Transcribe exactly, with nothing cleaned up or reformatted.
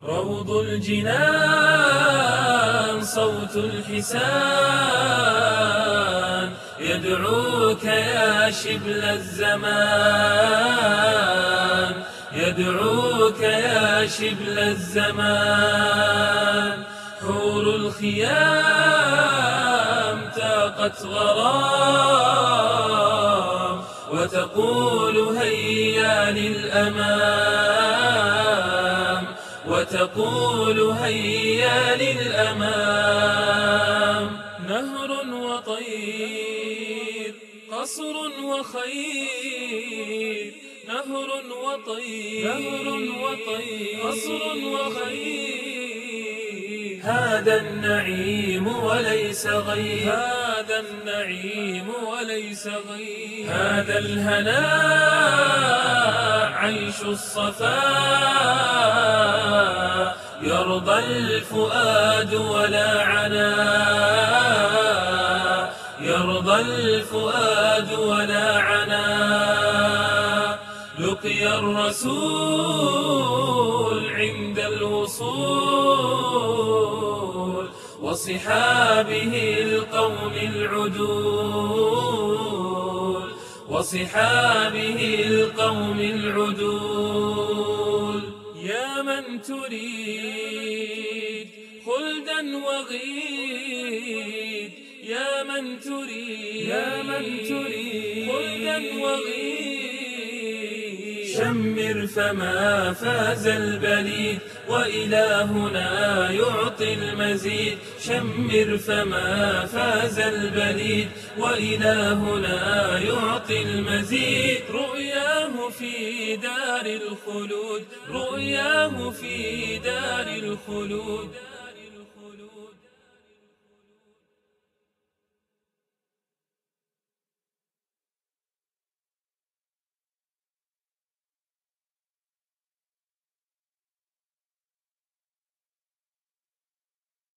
روض الجنان صوت الحسان يدعوك يا شبل الزمان، يدعوك يا شبل الزمان. حور الخيام تاقت غرام وتقول هيا للأمام، وتقول هيا للأمام. نهر وطير، قصر وخير، نهر وطير، نهر وطير، قصر وخير. هذا النعيم وليس غير، هذا النعيم وليس غير. هذا الهناء عيش الصفاء، يرضى الفؤاد ولا عنا، يرضى الفؤاد ولا عنا. لقي الرسول عند الوصول وصحابه القوم العدول، وصحابه القوم العدول. يا من تريد خلدا وغيد، يا من تريد، يا من تريد خلدا وغيد. شمر فما فاز البليد وإلهنا يعطي المزيد. شمر فما فاز البليد وإلهنا يعطي المزيد. رؤياه في دار الخلود، رؤياه في دار الخلود.